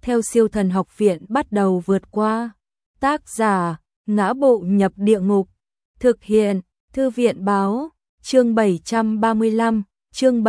theo Siêu Thần Học Viện bắt đầu vượt qua. Tác giả: Ngã Bộ Nhập Địa Ngục. Thực hiện: Thư viện báo. Chương 735, chương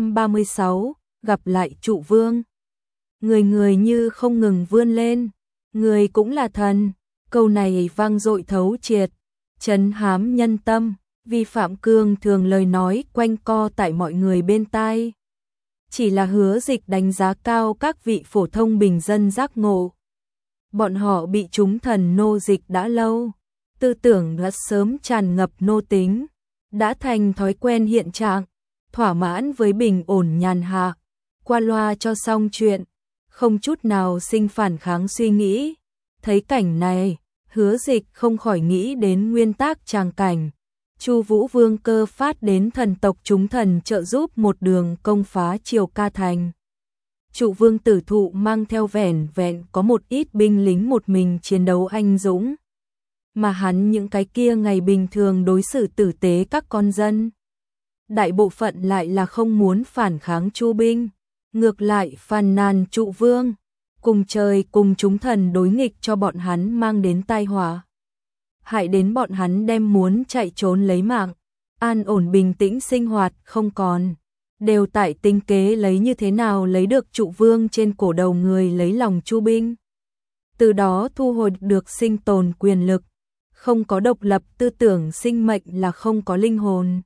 736, gặp lại Trụ Vương. Người người như không ngừng vươn lên, người cũng là thần. Câu này vang dội thấu triệt, trấn hám nhân tâm, vi phạm cương thường lời nói quanh co tại mọi người bên tai. Chỉ là Hứa Dịch đánh giá cao các vị phổ thông bình dân giác ngộ. Bọn họ bị chúng thần nô dịch đã lâu, tư tưởng đã sớm tràn ngập nô tính, đã thành thói quen hiện trạng, thỏa mãn với bình ổn nhàn hạ, qua loa cho xong chuyện, không chút nào sinh phản kháng suy nghĩ. Thấy cảnh này, Hứa Dịch không khỏi nghĩ đến nguyên tác tràng cảnh. Chu Vũ Vương cơ phát đến thần tộc chúng thần trợ giúp một đường công phá Triều Ca Thành. Trụ Vương Tử Thụ mang theo vẻn vẹn có một ít binh lính một mình chiến đấu anh dũng. Mà hắn những cái kia ngày bình thường đối xử tử tế các con dân. Đại bộ phận lại là không muốn phản kháng Chu binh, ngược lại phàn nàn Trụ Vương, cùng trời cùng chúng thần đối nghịch cho bọn hắn mang đến tai họa. Hại đến bọn hắn đem muốn chạy trốn lấy mạng, an ổn bình tĩnh sinh hoạt không còn, đều tại tính kế lấy như thế nào lấy được Trụ Vương trên cổ đầu người lấy lòng Chu binh. Từ đó thu hồi được sinh tồn quyền lực, không có độc lập tư tưởng sinh mệnh là không có linh hồn.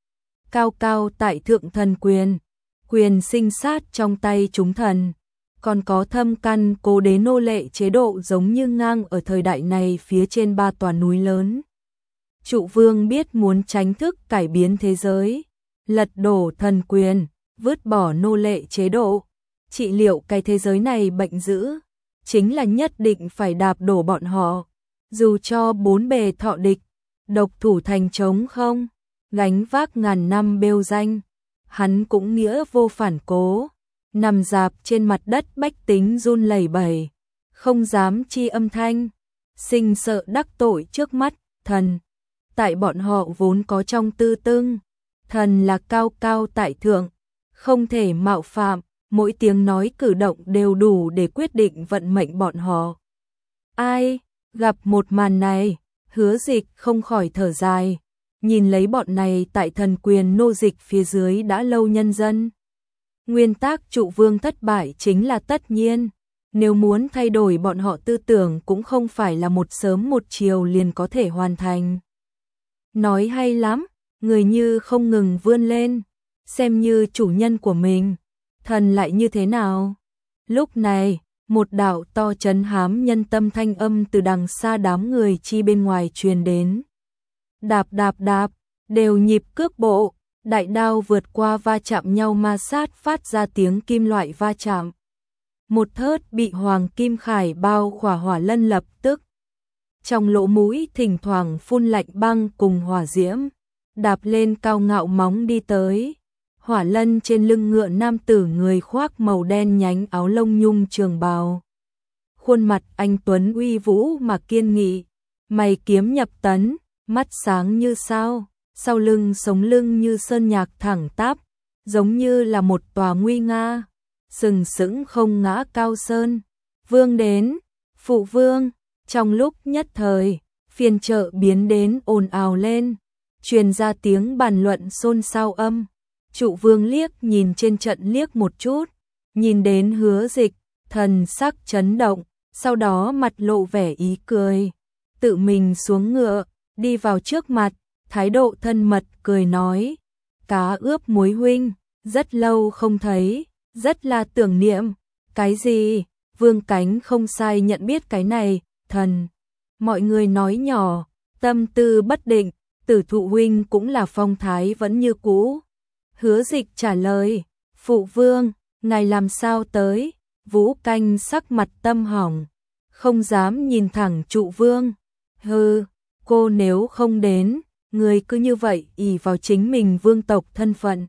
Cao cao tại thượng thần quyền, quyền sinh sát trong tay chúng thần, còn có thâm căn cố đế nô lệ chế độ giống như ngang ở thời đại này phía trên 3 tòa núi lớn. Trụ Vương biết muốn tránh thức cải biến thế giới, lật đổ thần quyền, vứt bỏ nô lệ chế độ, trị liệu cái thế giới này bệnh dữ, chính là nhất định phải đạp đổ bọn họ. Dù cho bốn bề thọ địch, độc thủ thành trống không, gánh vác ngàn năm bêu danh, hắn cũng nghĩa vô phản cố. Nằm dạp trên mặt đất bách tính run lẩy bẩy, không dám chi âm thanh, sinh sợ đắc tội trước mắt thần. Tại bọn họ vốn có trong tư tương, thần là cao cao tại thượng, không thể mạo phạm, mỗi tiếng nói cử động đều đủ để quyết định vận mệnh bọn họ. Ai gặp một màn này, Hứa Dịch không khỏi thở dài, nhìn lấy bọn này tại thần quyền nô dịch phía dưới đã lâu nhân dân. Nguyên tác Trụ Vương thất bại chính là tất nhiên, nếu muốn thay đổi bọn họ tư tưởng cũng không phải là một sớm một chiều liền có thể hoàn thành. Nói hay lắm, người như không ngừng vươn lên, xem như chủ nhân của mình, thần lại như thế nào? Lúc này, một đạo to trấn hám nhân tâm thanh âm từ đằng xa đám người chi bên ngoài truyền đến. Đạp đạp đạp, đều nhịp cước bộ. Đại đao vượt qua va chạm nhau ma sát phát ra tiếng kim loại va chạm. Một thớt bị hoàng kim khải bao khỏa hỏa lân lập tức. Trong lỗ mũi thỉnh thoảng phun lạnh băng cùng hỏa diễm. Đạp lên cao ngạo móng đi tới. Hỏa lân trên lưng ngựa nam tử người khoác màu đen nhánh áo lông nhung trường bào. Khuôn mặt anh tuấn uy vũ mà kiên nghị. Mày kiếm nhập tấn, mắt sáng như sao. Sau lưng sống lưng như sơn nhạc thẳng tắp, giống như là một tòa nguy nga, sừng sững không ngã cao sơn. Vương đến, phụ vương, trong lúc nhất thời, phiên chợ biến đến ồn ào lên, truyền ra tiếng bàn luận xôn xao âm. Trụ Vương liếc nhìn trên trận liếc một chút, nhìn đến Hứa Dịch, thần sắc chấn động, sau đó mặt lộ vẻ ý cười, tự mình xuống ngựa, đi vào trước mặt. Thái độ thân mật cười nói, cá ướp muối huynh, rất lâu không thấy, rất là tưởng niệm. Cái gì? Vương Cánh không sai nhận biết cái này, thần. Mọi người nói nhỏ, tâm tư bất định, Tử Thụ huynh cũng là phong thái vẫn như cũ. Hứa Dịch trả lời, phụ vương, ngài làm sao tới? Vũ Canh sắc mặt tâm hỏng, không dám nhìn thẳng Trụ Vương. Hừ, cô nếu không đến, người cứ như vậy ỷ vào chính mình vương tộc thân phận,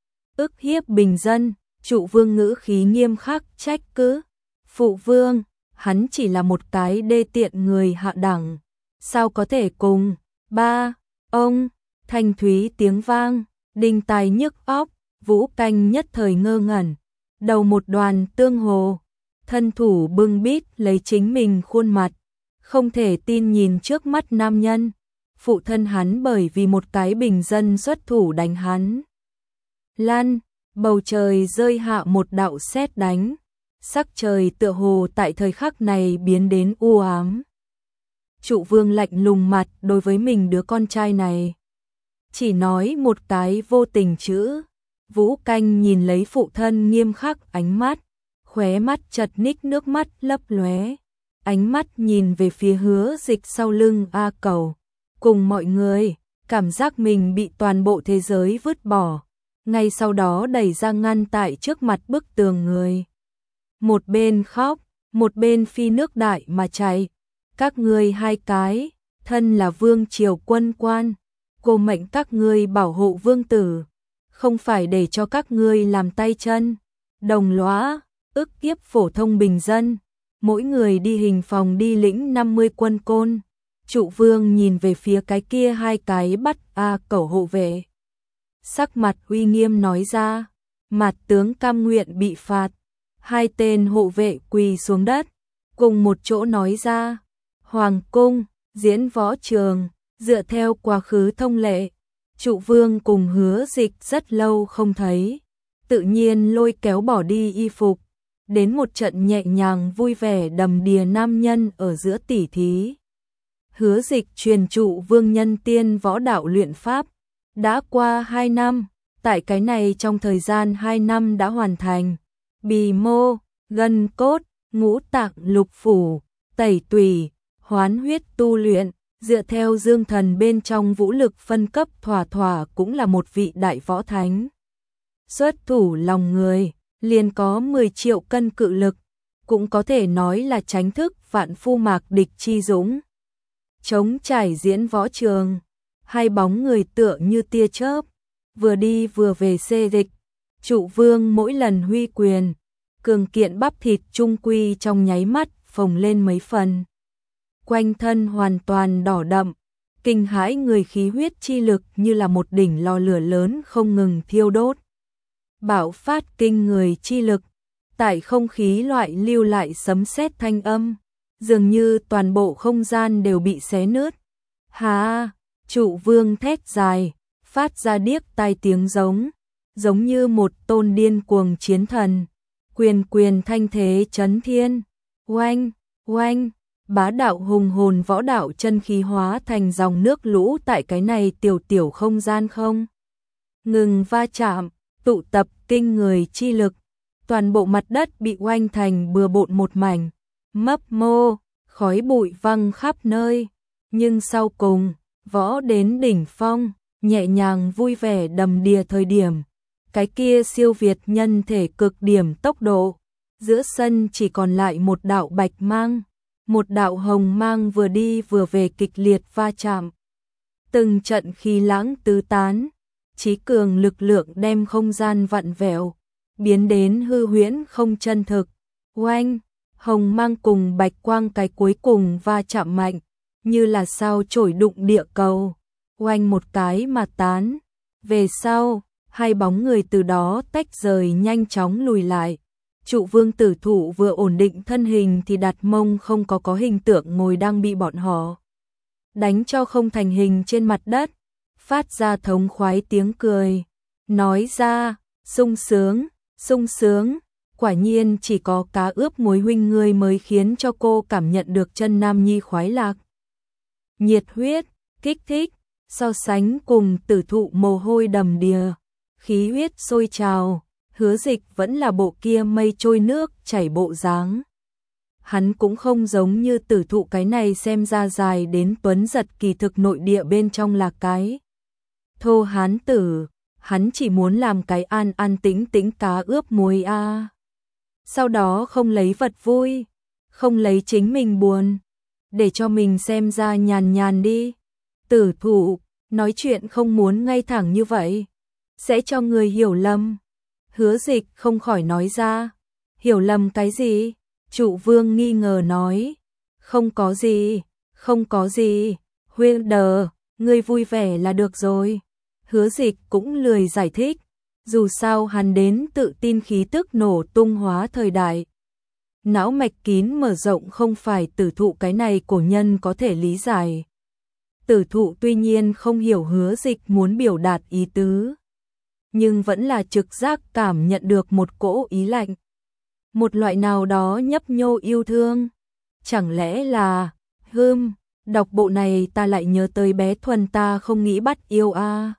ức hiếp bình dân. Trụ Vương ngữ khí nghiêm khắc trách cứ, phụ vương, hắn chỉ là một cái đê tiện người hạ đẳng, sao có thể cùng ba ông. Thanh thúy tiếng vang, đinh tai nhức óc. Vũ Canh nhất thời ngơ ngẩn, đầu một đoàn tương hồ. thân thủ bưng bít lấy chính mình khuôn mặt, không thể tin nhìn trước mắt nam nhân. Phụ thân hắn bởi vì một cái bình dân xuất thủ đánh hắn. Lăn, bầu trời rơi hạ một đạo sét đánh, sắc trời tựa hồ tại thời khắc này biến đến u ám. Trụ Vương lạnh lùng mặt đối với mình đứa con trai này, chỉ nói một cái vô tình chữ. Vũ Canh nhìn lấy phụ thân nghiêm khắc ánh mắt, khóe mắt chật ních nước mắt lấp lóe, ánh mắt nhìn về phía Hứa Dịch sau lưng A Cẩu, cùng mọi người, cảm giác mình bị toàn bộ thế giới vứt bỏ, ngay sau đó đẩy ra ngăn tại trước mặt bức tường người. Một bên khóc, một bên phi nước đại mà chạy. Các ngươi hai cái, thân là vương triều quân quan, cô mệnh các ngươi bảo hộ vương tử, không phải để cho các ngươi làm tay chân, đồng lõa, ức hiếp phổ thông bình dân, mỗi người đi hình phòng đi lĩnh 50 quân côn. Trụ Vương nhìn về phía cái kia hai cái bắt A Cẩu hộ vệ, sắc mặt uy nghiêm nói ra, mặt tướng cam nguyện bị phạt. Hai tên hộ vệ quỳ xuống đất, cùng một chỗ nói ra, Hoàng cung, diễn võ trường, dựa theo quá khứ thông lệ, Trụ Vương cùng Hứa Dịch rất lâu không thấy, tự nhiên lôi kéo bỏ đi y phục, đến một trận nhẹ nhàng vui vẻ đầm đìa nam nhân ở giữa tỉ thí. Hứa Dịch truyền Trụ Vương nhân tiên võ đạo luyện pháp, đã qua 2 năm, tại cái này trong thời gian 2 năm đã hoàn thành bì mô, gân cốt, ngũ tạng lục phủ, tẩy tủy, hoán huyết tu luyện, dựa theo dương thần bên trong vũ lực phân cấp thỏa thỏa cũng là một vị đại võ thánh. Xuất thủ lòng người, liền có 10 triệu cân cự lực, cũng có thể nói là tránh thức vạn phu mạc địch chi dũng. Trống trải diễn võ trường, hai bóng người tựa như tia chớp, vừa đi vừa về xê dịch. Trụ Vương mỗi lần huy quyền, cường kiện bắp thịt trung quy trong nháy mắt phồng lên mấy phần. Quanh thân hoàn toàn đỏ đậm, kinh hãi người khí huyết chi lực như là một đỉnh lò lửa lớn không ngừng thiêu đốt. Bạo phát kinh người chi lực, tại không khí loại lưu lại sấm sét thanh âm, dường như toàn bộ không gian đều bị xé nứt. Hà, Trụ Vương thét dài, phát ra điếc tai tiếng giống như một tôn điên cuồng chiến thần, quyền quyền thanh thế chấn thiên, oanh, oanh, bá đạo hùng hồn võ đạo chân khí hóa thành dòng nước lũ tại cái này tiểu tiểu không gian không ngừng va chạm, tụ tập kinh người chi lực, toàn bộ mặt đất bị oanh thành bừa bộn một mảnh, mấp mô, khói bụi văng khắp nơi, nhưng sau cùng, võ đến đỉnh phong, nhẹ nhàng vui vẻ đầm đìa thời điểm, cái kia siêu việt nhân thể cực điểm tốc độ, giữa sân chỉ còn lại một đạo bạch mang, một đạo hồng mang vừa đi vừa về kịch liệt va chạm. Từng trận khí lãng tứ tán, chí cường lực lượng đem không gian vặn vẹo, biến đến hư huyễn không chân thực. Oanh, hồng mang cùng bạch quang cái cuối cùng va chạm mạnh, như là sao chổi đụng địa cầu, oanh một cái mà tán. Về sau, hai bóng người từ đó tách rời nhanh chóng lùi lại. Trụ Vương tử thủ vừa ổn định thân hình thì đặt mông không có hình tượng ngồi đang bị bọn họ đánh cho không thành hình trên mặt đất, phát ra thống khoái tiếng cười, nói ra, sung sướng, quả nhiên chỉ có cá ướp muối huynh ngươi mới khiến cho cô cảm nhận được chân nam nhi khoái lạc. Nhiệt huyết, kích thích, so sánh cùng tử thụ mồ hôi đầm đìa, khí huyết sôi trào, Hứa Dịch vẫn là bộ kia mây trôi nước chảy bộ dáng. Hắn cũng không giống như tử thụ cái này xem ra dài đến tuấn giật, kỳ thực nội địa bên trong là cái thô hán tử, hắn chỉ muốn làm cái an an tĩnh tĩnh cá ướp muối a. Sau đó không lấy vật vui, không lấy chính mình buồn, để cho mình xem ra nhàn nhàn đi. Tử thụ, nói chuyện không muốn ngay thẳng như vậy, sẽ cho người hiểu lầm. Hứa Dịch không khỏi nói ra, hiểu lầm cái gì? Trụ Vương nghi ngờ nói, không có gì, huynh đờ, ngươi vui vẻ là được rồi. Hứa Dịch cũng lười giải thích, dù sao hắn đến tự tin khí tức nổ tung hóa thời đại não mạch kín mở rộng không phải Tử Thụ cái này cổ nhân có thể lý giải. Tử Thụ tuy nhiên không hiểu Hứa Dịch muốn biểu đạt ý tứ, nhưng vẫn là trực giác cảm nhận được một cỗ ý lạnh, một loại nào đó nhấp nhô yêu thương. Chẳng lẽ là, đọc bộ này ta lại nhớ tới bé Thuần ta không nghĩ bắt yêu a.